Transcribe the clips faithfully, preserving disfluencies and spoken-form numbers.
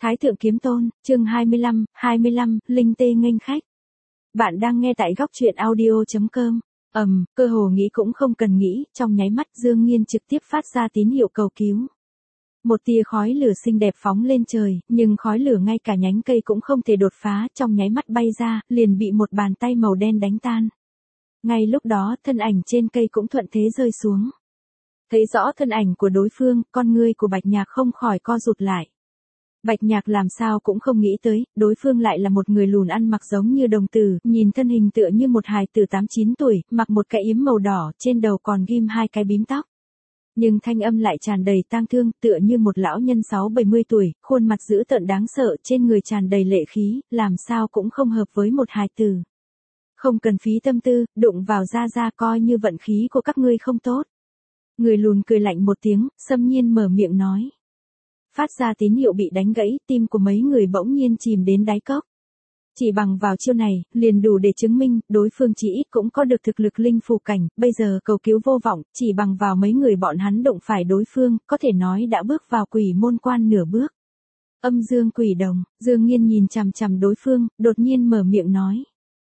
Thái thượng kiếm tôn, chương hai mươi lăm, hai mươi lăm, linh tê nghênh khách. Bạn đang nghe tại góc truyện audio.com. Ầm, um, cơ hồ nghĩ cũng không cần nghĩ, trong nháy mắt Dương Nghiên trực tiếp phát ra tín hiệu cầu cứu. Một tia khói lửa xinh đẹp phóng lên trời, nhưng khói lửa ngay cả nhánh cây cũng không thể đột phá, trong nháy mắt bay ra, liền bị một bàn tay màu đen đánh tan. Ngay lúc đó, thân ảnh trên cây cũng thuận thế rơi xuống. Thấy rõ thân ảnh của đối phương, con ngươi của Bạch Nhạc không khỏi co rụt lại. Bạch Nhạc làm sao cũng không nghĩ tới, đối phương lại là một người lùn ăn mặc giống như đồng tử, nhìn thân hình tựa như một hài tử tám chín tuổi, mặc một cái yếm màu đỏ, trên đầu còn ghim hai cái bím tóc. Nhưng thanh âm lại tràn đầy tang thương, tựa như một lão nhân sáu bảy mươi tuổi, khuôn mặt dữ tợn đáng sợ, trên người tràn đầy lệ khí, làm sao cũng không hợp với một hài tử. Không cần phí tâm tư, đụng vào ra ra coi như vận khí của các ngươi không tốt. Người lùn cười lạnh một tiếng, xâm nhiên mở miệng nói. Phát ra tín hiệu bị đánh gãy, tim của mấy người bỗng nhiên chìm đến đáy cốc. Chỉ bằng vào chiêu này, liền đủ để chứng minh, đối phương chỉ ít cũng có được thực lực linh phù cảnh, bây giờ cầu cứu vô vọng, chỉ bằng vào mấy người bọn hắn đụng phải đối phương, có thể nói đã bước vào quỷ môn quan nửa bước. Âm dương quỷ đồng, Dương Nghiên nhìn chằm chằm đối phương, đột nhiên mở miệng nói.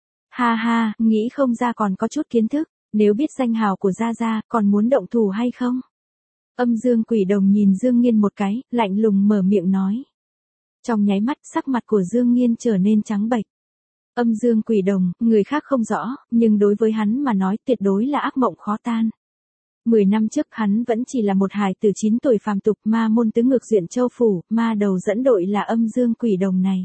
Ha ha, nghĩ không ra còn có chút kiến thức, nếu biết danh hào của Gia Gia, còn muốn động thủ hay không? Âm dương quỷ đồng nhìn Dương Nghiên một cái, lạnh lùng mở miệng nói. Trong nháy mắt, sắc mặt của Dương Nghiên trở nên trắng bệch. Âm dương quỷ đồng, người khác không rõ, nhưng đối với hắn mà nói tuyệt đối là ác mộng khó tan. Mười năm trước hắn vẫn chỉ là một hài tử chín tuổi phàm tục, ma môn tứ ngược duyện châu phủ, ma đầu dẫn đội là âm dương quỷ đồng này.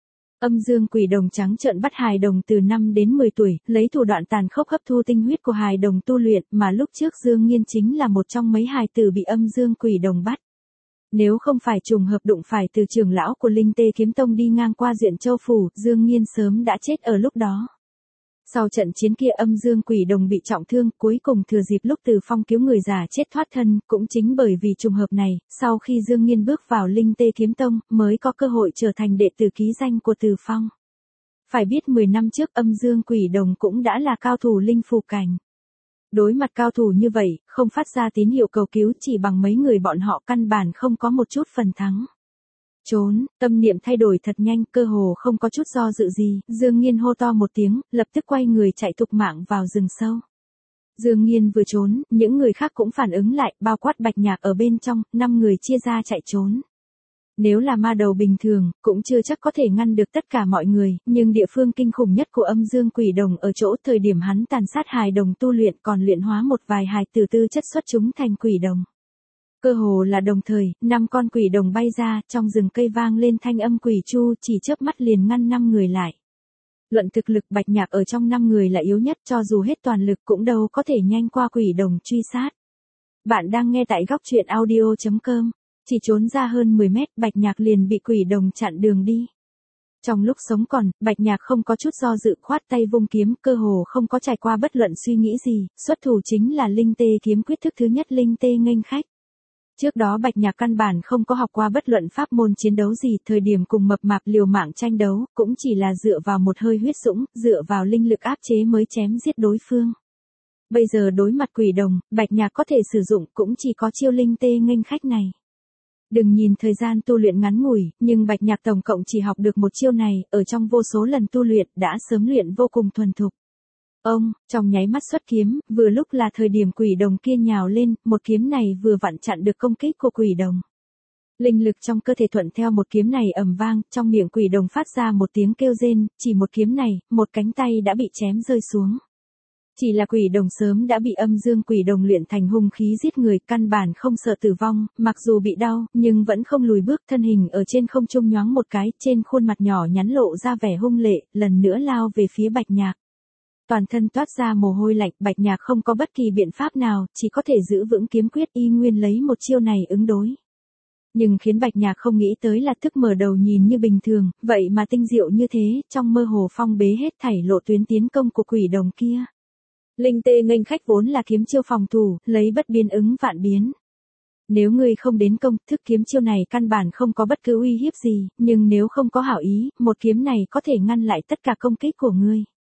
Âm dương quỷ đồng trắng trợn bắt hài đồng từ năm đến mười tuổi, lấy thủ đoạn tàn khốc hấp thu tinh huyết của hài đồng tu luyện, mà lúc trước Dương Nghiên chính là một trong mấy hài tử bị âm dương quỷ đồng bắt. Nếu không phải trùng hợp đụng phải từ trưởng lão của Linh Tê Kiếm Tông đi ngang qua Duyện Châu phủ, Dương Nghiên sớm đã chết ở lúc đó. Sau trận chiến kia âm dương quỷ đồng bị trọng thương, cuối cùng thừa dịp lúc Từ Phong cứu người già chết thoát thân, cũng chính bởi vì trùng hợp này, sau khi Dương Nghiên bước vào Linh Tê Kiếm Tông, mới có cơ hội trở thành đệ tử ký danh của Từ Phong. Phải biết mười năm trước âm dương quỷ đồng cũng đã là cao thủ linh phù cảnh. Đối mặt cao thủ như vậy, không phát ra tín hiệu cầu cứu chỉ bằng mấy người bọn họ căn bản không có một chút phần thắng. Trốn, tâm niệm thay đổi thật nhanh, cơ hồ không có chút do dự gì, Dương Nghiên hô to một tiếng, lập tức quay người chạy thục mạng vào rừng sâu. Dương Nghiên vừa trốn, những người khác cũng phản ứng lại, bao quát Bạch Nhạc ở bên trong, năm người chia ra chạy trốn. Nếu là ma đầu bình thường, cũng chưa chắc có thể ngăn được tất cả mọi người, nhưng địa phương kinh khủng nhất của âm dương quỷ đồng ở chỗ thời điểm hắn tàn sát hài đồng tu luyện còn luyện hóa một vài hài tử tư chất xuất chúng thành quỷ đồng. Cơ hồ là đồng thời, năm con quỷ đồng bay ra, trong rừng cây vang lên thanh âm quỷ chu, chỉ chớp mắt liền ngăn năm người lại. Luận thực lực Bạch Nhạc ở trong năm người là yếu nhất, cho dù hết toàn lực cũng đâu có thể nhanh qua quỷ đồng truy sát. Bạn đang nghe tại góc truyện audio.com. Chỉ trốn ra hơn mười mét, Bạch Nhạc liền bị quỷ đồng chặn đường đi. Trong lúc sống còn, Bạch Nhạc không có chút do dự, khoát tay vung kiếm, cơ hồ không có trải qua bất luận suy nghĩ gì, xuất thủ chính là Linh Tê kiếm quyết thức thứ nhất Linh Tê nghênh khách. Trước đó Bạch Nhạc căn bản không có học qua bất luận pháp môn chiến đấu gì, thời điểm cùng mập mạp liều mạng tranh đấu, cũng chỉ là dựa vào một hơi huyết dũng, dựa vào linh lực áp chế mới chém giết đối phương. Bây giờ đối mặt quỷ đồng, Bạch Nhạc có thể sử dụng cũng chỉ có chiêu Linh Tê nghênh khách này. Đừng nhìn thời gian tu luyện ngắn ngủi, nhưng Bạch Nhạc tổng cộng chỉ học được một chiêu này, ở trong vô số lần tu luyện đã sớm luyện vô cùng thuần thục. Ông, trong nháy mắt xuất kiếm, vừa lúc là thời điểm quỷ đồng kia nhào lên, một kiếm này vừa vặn chặn được công kích của quỷ đồng. Linh lực trong cơ thể thuận theo một kiếm này ầm vang, trong miệng quỷ đồng phát ra một tiếng kêu rên, chỉ một kiếm này, một cánh tay đã bị chém rơi xuống. Chỉ là quỷ đồng sớm đã bị âm dương quỷ đồng luyện thành hung khí giết người, căn bản không sợ tử vong, mặc dù bị đau, nhưng vẫn không lùi bước, thân hình ở trên không trung nhoáng một cái, trên khuôn mặt nhỏ nhắn lộ ra vẻ hung lệ, lần nữa lao về phía Bạch Nhạc. Toàn thân toát ra mồ hôi lạnh, Bạch Nhạc không có bất kỳ biện pháp nào, chỉ có thể giữ vững kiếm quyết y nguyên lấy một chiêu này ứng đối. Nhưng khiến Bạch Nhạc không nghĩ tới là thức mở đầu nhìn như bình thường, vậy mà tinh diệu như thế, trong mơ hồ phong bế hết thảy lộ tuyến tiến công của quỷ đồng kia. Linh Tê nghênh khách vốn là kiếm chiêu phòng thủ, lấy bất biến ứng vạn biến. Nếu ngươi không đến công, thức kiếm chiêu này căn bản không có bất cứ uy hiếp gì, nhưng nếu không có hảo ý, một kiếm này có thể ngăn lại tất cả công kích của ngươi.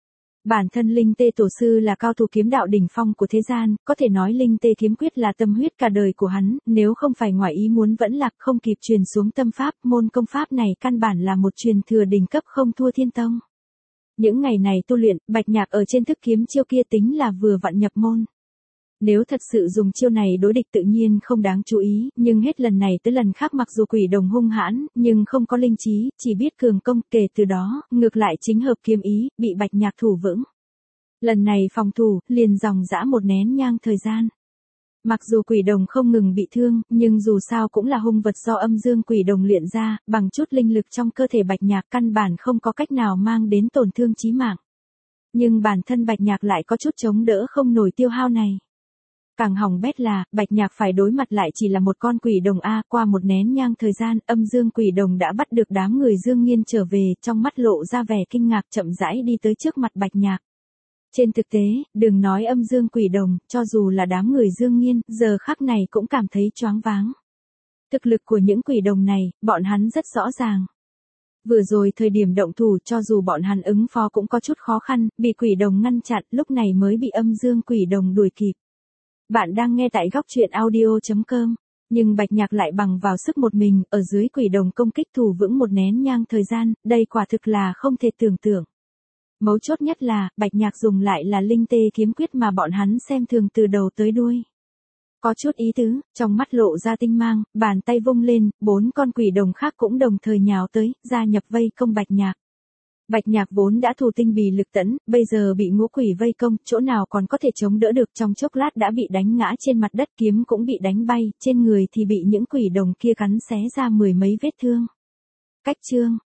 Bản thân Linh Tê Tổ sư là cao thủ kiếm đạo đỉnh phong của thế gian, có thể nói Linh Tê kiếm quyết là tâm huyết cả đời của hắn, nếu không phải ngoài ý muốn vẫn lạc không kịp truyền xuống tâm pháp, môn công pháp này căn bản là một truyền thừa đỉnh cấp không thua Thiên Tông. Những ngày này tu luyện, Bạch Nhạc ở trên thức kiếm chiêu kia tính là vừa vặn nhập môn. Nếu thật sự dùng chiêu này đối địch tự nhiên không đáng chú ý, nhưng hết lần này tới lần khác mặc dù quỷ đồng hung hãn, nhưng không có linh trí, chỉ biết cường công, kể từ đó, ngược lại chính hợp kiếm ý, bị Bạch Nhạc thủ vững. Lần này phòng thủ, liền dòng dã một nén nhang thời gian. Mặc dù quỷ đồng không ngừng bị thương, nhưng dù sao cũng là hung vật do âm dương quỷ đồng luyện ra, bằng chút linh lực trong cơ thể Bạch Nhạc căn bản không có cách nào mang đến tổn thương chí mạng. Nhưng bản thân Bạch Nhạc lại có chút chống đỡ không nổi tiêu hao này. Càng hỏng bét là, Bạch Nhạc phải đối mặt lại chỉ là một con quỷ đồng A, qua một nén nhang thời gian, âm dương quỷ đồng đã bắt được đám người Dương Nghiên trở về, trong mắt lộ ra vẻ kinh ngạc chậm rãi đi tới trước mặt Bạch Nhạc. Trên thực tế, đừng nói âm dương quỷ đồng, cho dù là đám người Dương Nghiên, giờ khắc này cũng cảm thấy choáng váng. Thực lực của những quỷ đồng này, bọn hắn rất rõ ràng. Vừa rồi thời điểm động thủ cho dù bọn hắn ứng phó cũng có chút khó khăn, bị quỷ đồng ngăn chặn, lúc này mới bị âm dương quỷ đồng đuổi kịp. Bạn đang nghe tại góc truyện audio chấm com, nhưng Bạch Nhạc lại bằng vào sức một mình, ở dưới quỷ đồng công kích thủ vững một nén nhang thời gian, đây quả thực là không thể tưởng tượng. Mấu chốt nhất là, Bạch Nhạc dùng lại là linh tê kiếm quyết mà bọn hắn xem thường từ đầu tới đuôi. Có chút ý tứ, trong mắt lộ ra tinh mang, bàn tay vung lên, bốn con quỷ đồng khác cũng đồng thời nhào tới, gia nhập vây công Bạch Nhạc. Bạch Nhạc vốn đã thù tinh bì lực tẫn, bây giờ bị ngũ quỷ vây công, chỗ nào còn có thể chống đỡ được, trong chốc lát đã bị đánh ngã trên mặt đất, kiếm cũng bị đánh bay, trên người thì bị những quỷ đồng kia cắn xé ra mười mấy vết thương. Cách chương,